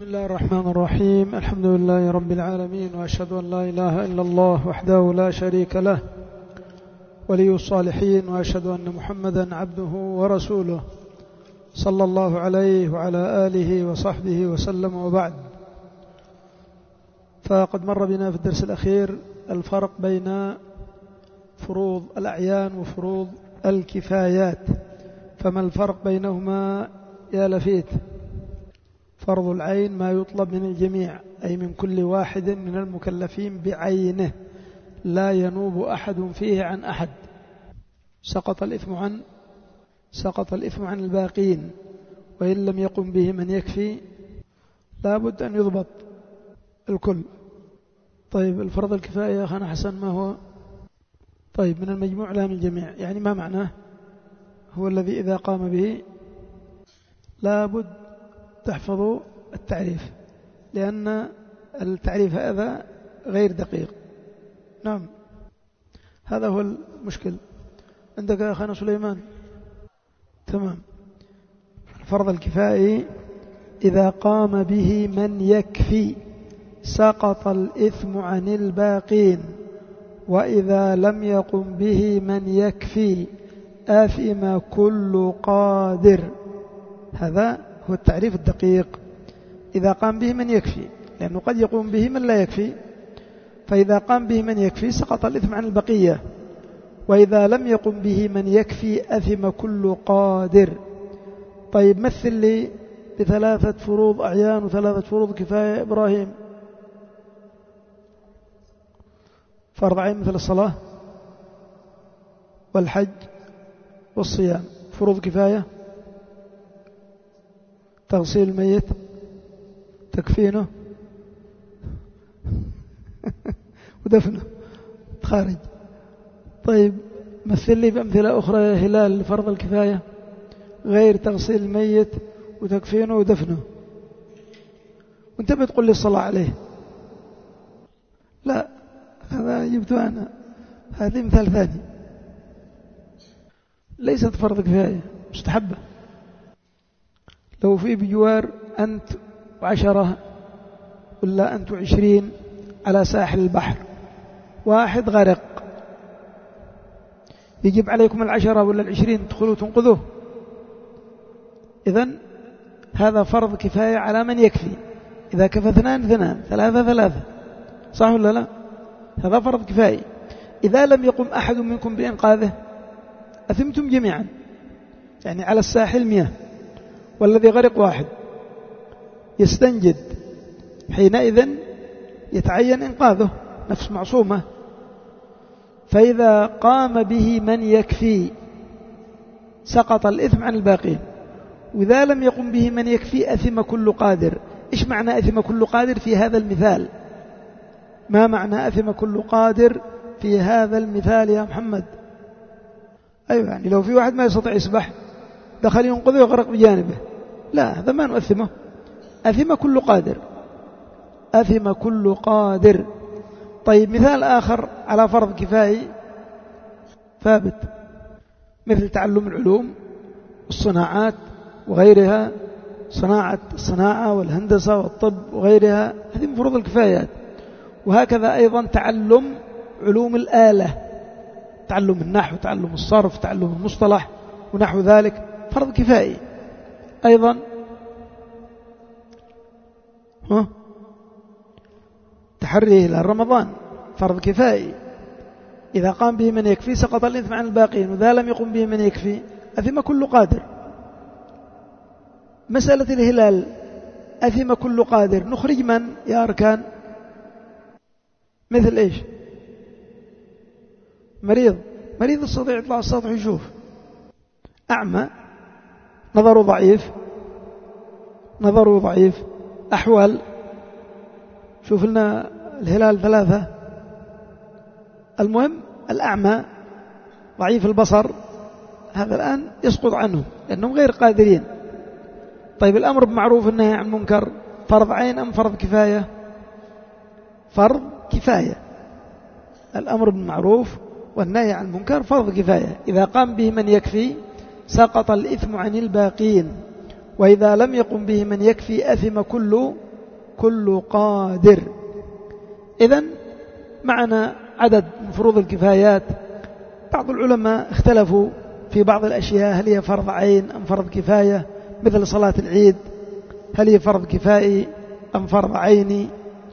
بسم الله الرحمن الرحيم. الحمد لله رب العالمين، وأشهد أن لا إله إلا الله وحده لا شريك له ولي الصالحين، وأشهد أن محمدا عبده ورسوله صلى الله عليه وعلى آله وصحبه وسلم. وبعد، فقد مر بنا في الدرس الأخير الفرق بين فروض الأعيان وفروض الكفايات. فما الفرق بينهما يا لفيت؟ فرض العين ما يطلب من الجميع، أي من كل واحد من المكلفين بعينه، لا ينوب أحد فيه عن أحد. سقط الإثم عن الباقين، وإن لم يقم به من يكفي لا بد أن يضبط الكل. طيب، الفرض الكفاية يا أخانا حسن ما هو؟ طيب، من المجموع لا من الجميع، يعني ما معناه؟ هو الذي إذا قام به لا بد تحفظوا التعريف، لأن التعريف هذا غير دقيق. نعم، هذا هو المشكل. عندك يا أخانا سليمان؟ تمام. الفرض الكفائي إذا قام به من يكفي سقط الإثم عن الباقين، وإذا لم يقم به من يكفي آثم كل قادر. هذا هو التعريف الدقيق. إذا قام به من يكفي، لأنه قد يقوم به من لا يكفي، فإذا قام به من يكفي سقط الإثم عن البقية، وإذا لم يقم به من يكفي أثم كل قادر. طيب، مثل لي بثلاثة فروض أعيان وثلاثة فروض كفاية يا إبراهيم. فرض عين مثل الصلاة والحج والصيام. فروض كفاية: تغسيل الميت، تكفينه ودفنه خارج. طيب، مثل لي بأمثلة أخرى يا هلال لفرض الكفاية غير تغسيل الميت وتكفينه ودفنه، وانت بتقول لي الصلاة عليه. لا، هذا جبته أنا، هذه مثال ثاني، ليست فرض كفاية، مستحبة. لو في بجوار أنت 10 ولا أنت 20 على ساحل البحر، واحد غرق، يجب عليكم 10 ولا 20 تدخلوا تنقذوه. إذن هذا فرض كفاية على من يكفي. إذا كفى 2 2، 3 3، صح ولا لا؟ هذا فرض كفاية. إذا لم يقم أحد منكم بإنقاذه أثمتم جميعا. يعني على الساحل 100 والذي غرق 1 يستنجد، حينئذ يتعين إنقاذه، نفس معصومة. فإذا قام به من يكفي سقط الإثم عن الباقين، وإذا لم يقم به من يكفي أثم كل قادر. إيش معنى أثم كل قادر في هذا المثال؟ ما معنى أثم كل قادر في هذا المثال يا محمد؟ أيوة، يعني لو في واحد ما يستطيع يسبح دخل ينقذه ويغرق بجانبه، لا، هذا ما نؤثمه. أثم كل قادر، أثم كل قادر. طيب، مثال آخر على فرض كفاية ثابت، مثل تعلم العلوم والصناعات وغيرها، الصناعة والهندسة والطب وغيرها، هذه من فروض الكفايات. وهكذا أيضا تعلم علوم الآلة، تعلم النحو، تعلم الصرف، تعلم المصطلح ونحو ذلك، فرض كفائي أيضا. تحريه إلى رمضان فرض كفائي، إذا قام به من يكفي سقط الإثم عن الباقين، وإذا لم يقم به من يكفي أثم كل قادر. مسألة الهلال أثم كل قادر، نخرج من يا أركان؟ مثل إيش؟ مريض يستطيع يطلع السطح يشوف، أعمى نظره ضعيف، أحوال. شوف لنا الهلال 3. المهم الأعمى ضعيف البصر، هذا الآن يسقط عنه لأنهم غير قادرين. طيب، الأمر بمعروف والنهي عن منكر فرض عين أم فرض كفاية؟ فرض كفاية. الأمر بالمعروف والنهي عن المنكر فرض كفاية، إذا قام به من يكفي سقط الإثم عن الباقين، وإذا لم يقم به من يكفي أثم كل كل قادر. إذن معنا عدد من فروض الكفايات. بعض العلماء اختلفوا في بعض الأشياء، هل هي فرض عين أم فرض كفاية، مثل صلاة العيد هل هي فرض كفائي أم فرض عيني،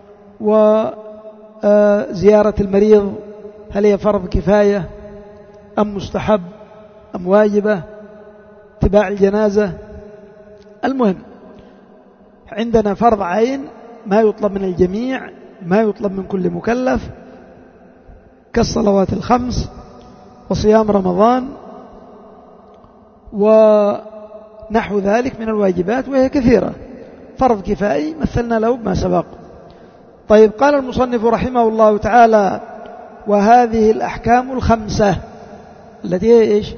وزيارة المريض هل هي فرض كفاية أم مستحب أم واجبة، اتباع الجنازة. المهم عندنا فرض عين ما يطلب من الجميع، ما يطلب من كل مكلف، كالصلوات الخمس وصيام رمضان ونحو ذلك من الواجبات، وهي كثيرة. فرض كفائي مثلنا له بما سبق. طيب، قال المصنف رحمه الله تعالى: وهذه الأحكام الخمسة التي هي إيش؟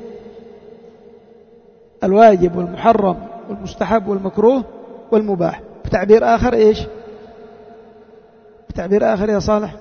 الواجب والمحرم والمستحب والمكروه والمباح. بتعبير آخر إيش؟ بتعبير آخر يا صالح،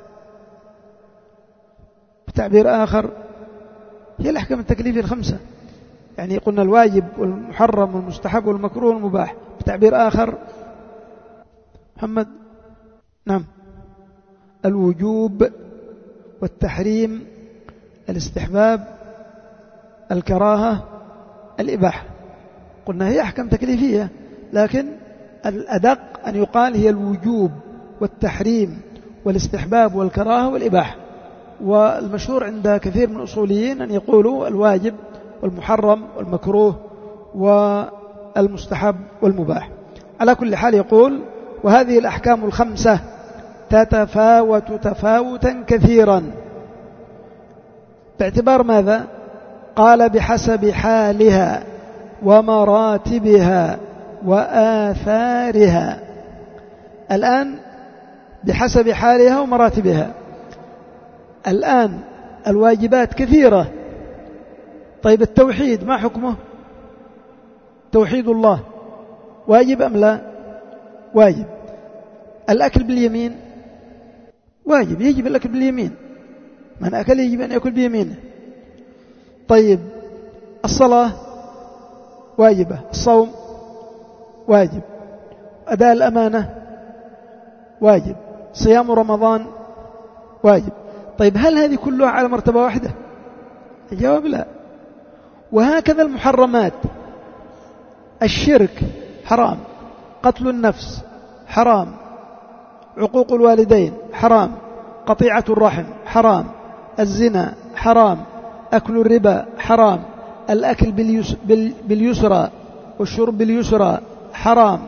بتعبير آخر هي الأحكام التكليفية الخمسة. يعني قلنا الواجب والمحرم والمستحب والمكروه والمباح. بتعبير آخر محمد؟ نعم، الوجوب والتحريم، الاستحباب، الكراهة، الإباحة. قلنا هي أحكام تكليفية، لكن الأدق أن يقال هي الوجوب والتحريم والاستحباب والكراهة والإباحة. والمشهور عند كثير من الأصوليين أن يقولوا الواجب والمحرم والمكروه والمستحب والمباح. على كل حال يقول: وهذه الأحكام الخمسة تتفاوت تفاوتا كثيرا. باعتبار ماذا؟ قال: بحسب حالها ومراتبها وآثارها. الآن بحسب حالها ومراتبها. الآن الواجبات كثيرة. طيب، التوحيد ما حكمه؟ توحيد الله واجب أم لا؟ واجب. الأكل باليمين واجب، يجب الأكل باليمين، من أكل يجب أن يأكل بيمينه. طيب، الصلاة واجبة، الصوم واجب، أداء الأمانة واجب، صيام رمضان واجب. طيب، هل هذه كلها على مرتبة واحدة؟ الجواب لا. وهكذا المحرمات: الشرك حرام، قتل النفس حرام، عقوق الوالدين حرام، قطيعة الرحم حرام، الزنا حرام، أكل الربا حرام، الأكل باليسرى والشرب باليسرى حرام،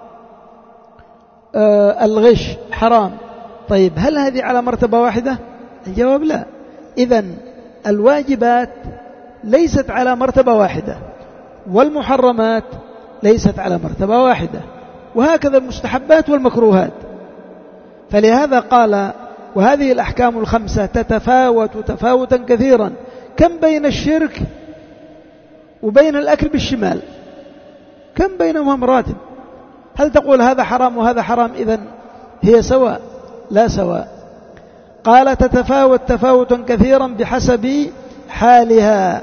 الغش حرام. طيب، هل هذه على مرتبة واحدة؟ الجواب لا. إذن الواجبات ليست على مرتبة واحدة، والمحرمات ليست على مرتبة واحدة، وهكذا المستحبات والمكروهات. فلهذا قال: وهذه الأحكام الخمسة تتفاوت تفاوتا كثيرا. كم بين الشرك وبين الأكل بالشمال؟ كم بينهما مراتب؟ هل تقول هذا حرام وهذا حرام إذن هي سواء؟ لا سواء. قال: تتفاوت تفاوتا كثيرا بحسب حالها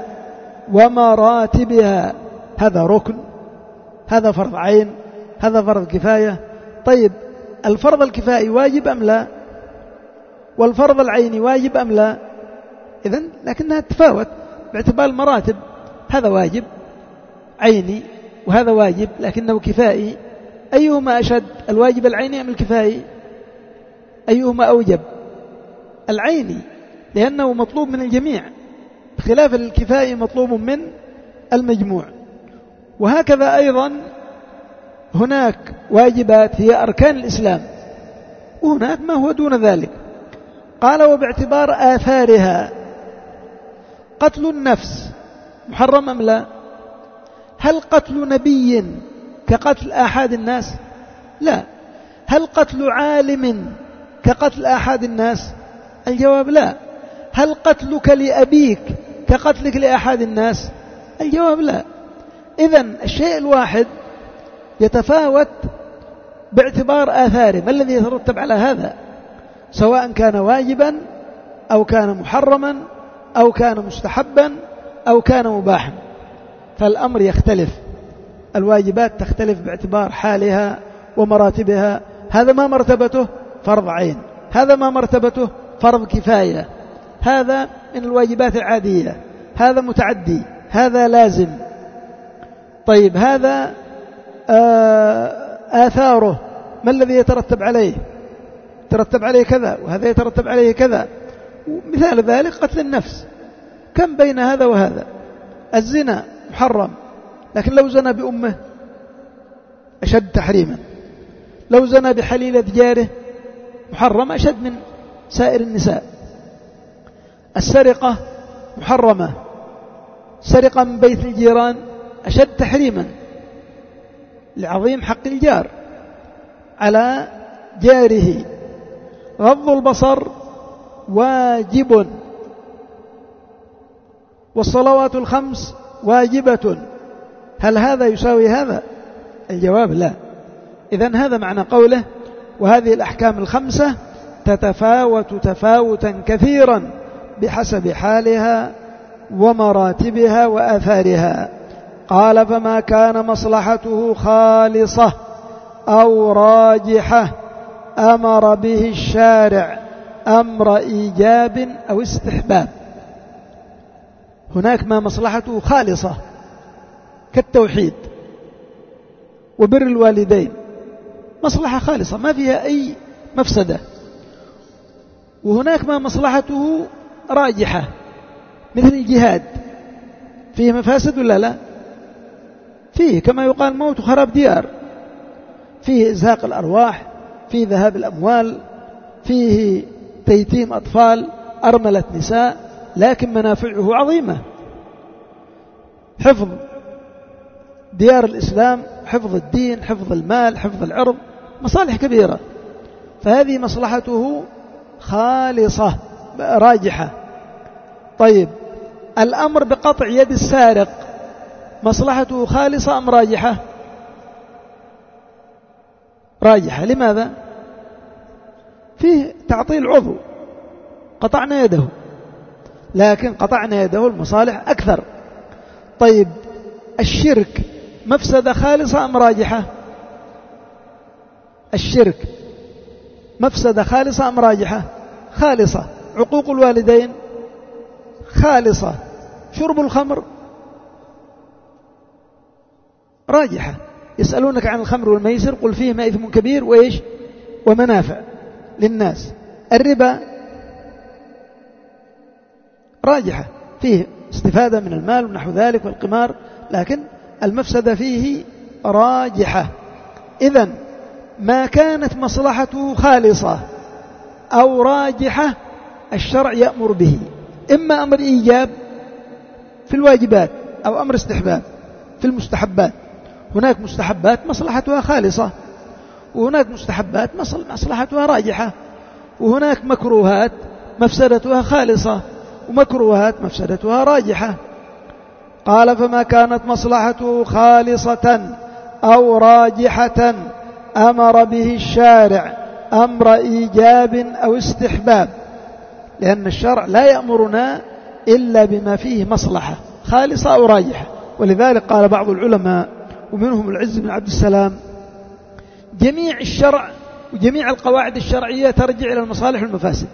ومراتبها. هذا ركن، هذا فرض عين، هذا فرض كفاية. طيب، الفرض الكفائي واجب أم لا؟ والفرض العيني واجب أم لا؟ إذن لكنها تتفاوت باعتبار المراتب. هذا واجب عيني وهذا واجب لكنه كفائي. أيهما أشد، الواجب العيني أم الكفائي؟ أيهما أوجب؟ العيني، لأنه مطلوب من الجميع، بخلاف الكفائي مطلوب من المجموع. وهكذا أيضا هناك واجبات هي أركان الإسلام، وهناك ما هو دون ذلك. قال: وباعتبار آثارها. قتل النفس محرم أم لا؟ هل قتل نبي كقتل آحاد الناس؟ لا. هل قتل عالم كقتل آحاد الناس؟ الجواب لا. هل قتلك لأبيك كقتلك لآحاد الناس؟ الجواب لا. إذن الشيء الواحد يتفاوت باعتبار آثاره، ما الذي يترتب على هذا، سواء كان واجبا أو كان محرما أو كان مستحبا أو كان مباحا. فالأمر يختلف، الواجبات تختلف باعتبار حالها ومراتبها. هذا ما مرتبته فرض عين، هذا ما مرتبته فرض كفاية، هذا من الواجبات العادية، هذا متعدي، هذا لازم. طيب هذا آثاره ما الذي يترتب عليه؟ يترتب عليه كذا، وهذا يترتب عليه كذا. مثال ذلك قتل النفس، كم بين هذا وهذا؟ الزنا محرم، لكن لو زنى بأمه أشد تحريما، لو زنى بحليلة جاره محرم أشد من سائر النساء. السرقة محرمة، سرقة من بيت الجيران أشد تحريما لعظيم حق الجار على جاره. غض البصر واجب، والصلوات الخمس واجبة. هل هذا يساوي هذا؟ الجواب لا. إذن هذا معنى قوله وهذه الأحكام الخمسة تتفاوت تفاوتا كثيرا بحسب حالها ومراتبها وآثارها. قال فما كان مصلحته خالصة أو راجحة أمر به الشارع أمر إيجاب أو استحباب. هناك ما مصلحته خالصة كالتوحيد وبر الوالدين، مصلحة خالصة ما فيها أي مفسدة. وهناك ما مصلحته راجحة مثل الجهاد، فيه مفاسد ولا لا؟ فيه، كما يقال موت خراب ديار، فيه إزهاق الأرواح، فيه ذهاب الأموال، فيه تيتيم أطفال، أرملة نساء، لكن منافعه عظيمة. حفظ ديار الإسلام، حفظ الدين، حفظ المال، حفظ العرض، مصالح كبيرة، فهذه مصلحته خالصة راجحة. طيب الأمر بقطع يد السارق مصلحته خالصة أم راجحة؟ راجحة. لماذا؟ فيه تعطيل عضو، قطعنا يده، لكن قطعنا يده المصالح أكثر. طيب الشرك مفسدة خالصة أم راجحة؟ الشرك مفسدة خالصة أم راجحة؟ خالصة. عقوق الوالدين خالصة. شرب الخمر راجحة. يسألونك عن الخمر والميسر قل فيهما إثم كبير وإيش ومنافع للناس. الربا راجحة، فيه استفادة من المال ونحو ذلك والقمار، لكن المفسدة فيه راجحة. إذن ما كانت مصلحته خالصة أو راجحة الشرع يأمر به، إما أمر إيجاب في الواجبات أو أمر استحباب في المستحبات. هناك مستحبات مصلحتها خالصة، وهناك مستحبات مصلحتها راجحة، وهناك مكروهات مفسدتها خالصة ومكروهات مفسدتها راجحة. قال فما كانت مصلحته خالصة أو راجحة أمر به الشارع أمر إيجاب أو استحباب، لأن الشرع لا يأمرنا إلا بما فيه مصلحة خالصة أو راجحة. ولذلك قال بعض العلماء ومنهم العز بن عبد السلام جميع الشرع وجميع القواعد الشرعية ترجع إلى المصالح والمفاسد.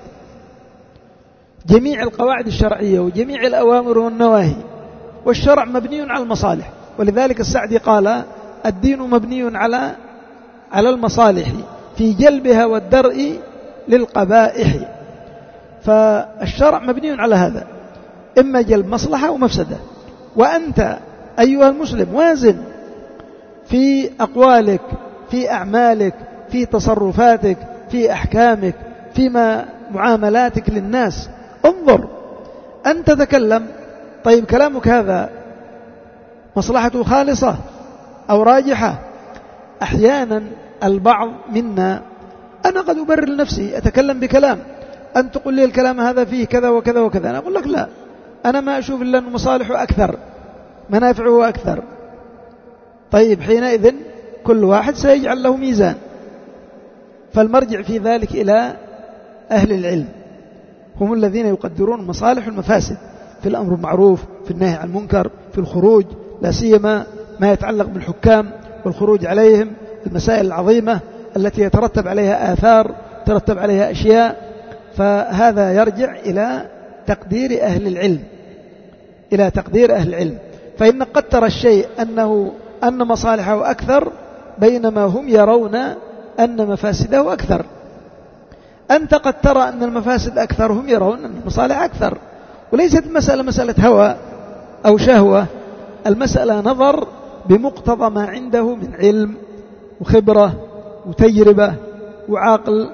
جميع القواعد الشرعية وجميع الأوامر والنواهي والشرع مبني على المصالح. ولذلك السعدي قال الدين مبني على المصالح في جلبها والدرء للقبائح. فالشرع مبني على هذا، إما جلب مصلحة ومفسدة. وأنت أيها المسلم وازن في أقوالك، في أعمالك، في تصرفاتك، في أحكامك، في معاملاتك للناس. انظر أنت تتكلم، طيب كلامك هذا مصلحته خالصة أو راجحة؟ أحيانا البعض منا، أنا قد أبرر لنفسي، أتكلم بكلام، أنت تقول لي الكلام هذا فيه كذا وكذا وكذا، أنا أقول لك لا، أنا ما أشوف إلا أن مصالحه أكثر، منافعه أكثر. طيب حينئذ كل واحد سيجعل له ميزان. فالمرجع في ذلك إلى أهل العلم، هم الذين يقدرون المصالح والمفاسد في الأمر بالمعروف، في النهي عن المنكر، في الخروج، لا سيما ما يتعلق بالحكام والخروج عليهم، المسائل العظيمة التي يترتب عليها آثار، ترتب عليها أشياء، فهذا يرجع إلى تقدير أهل العلم، إلى تقدير أهل العلم. فإن قد ترى الشيء أن مصالحه أكثر، بينما هم يرون أن مفاسده أكثر. أنت قد ترى أن المفاسد أكثر، هم يرون أن المصالح أكثر. وليست المسألة مسألة هوى أو شهوة، المسألة نظر بمقتضى ما عنده من علم وخبرة وتجربة وعقل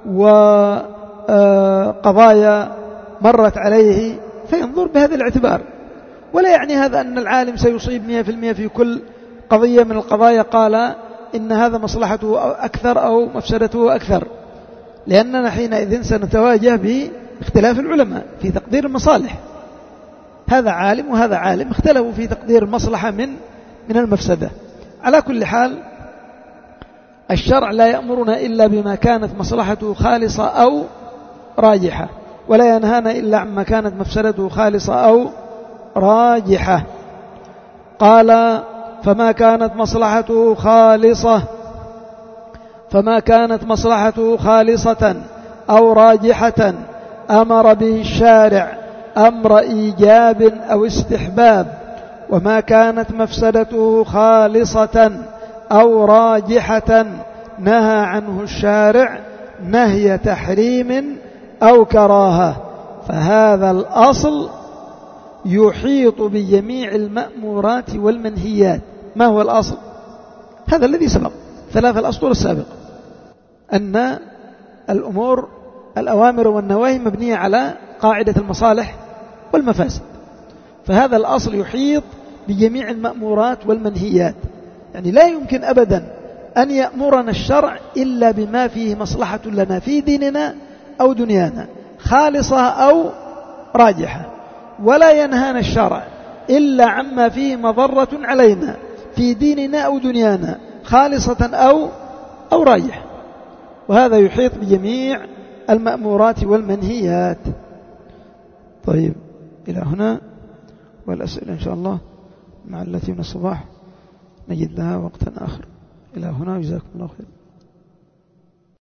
وقضايا مرت عليه، فينظر بهذا الاعتبار. ولا يعني هذا أن العالم سيصيب 100% في كل قضية من القضايا قال إن هذا مصلحته أكثر أو مفسدته أكثر، لأننا حينئذ سنتواجه باختلاف العلماء في تقدير المصالح. هذا عالم وهذا عالم اختلفوا في تقدير المصلحة من المفسدة. على كل حال الشرع لا يأمرنا إلا بما كانت مصلحته خالصة أو راجحة، ولا ينهانا إلا عما كانت مفسدته خالصة أو راجحة. قال فما كانت مصلحته خالصة أو راجحة أمر به الشارع أمر إيجاب أو استحباب، وما كانت مفسدته خالصة أو راجحة نهى عنه الشارع نهي تحريم أو كراهة. فهذا الأصل يحيط بجميع المأمورات والمنهيات. ما هو الأصل؟ هذا الذي سبق، 3 الأسطر السابقة، أن الأوامر والنواهي مبنية على قاعدة المصالح والمفاسد. فهذا الأصل يحيط بجميع المأمورات والمنهيات، يعني لا يمكن أبدا أن يأمرنا الشرع إلا بما فيه مصلحة لنا في ديننا أو دنيانا خالصة أو راجحة، ولا ينهانا الشرع إلا عما فيه مضرة علينا في ديننا أو دنيانا خالصة أو راجحة. وهذا يحيط بجميع المأمورات والمنهيات. طيب إلى هنا، والأسئلة إن شاء الله مع التي من الصباح نجد لها وقتا آخر. إلى هنا، جزاكم الله خير.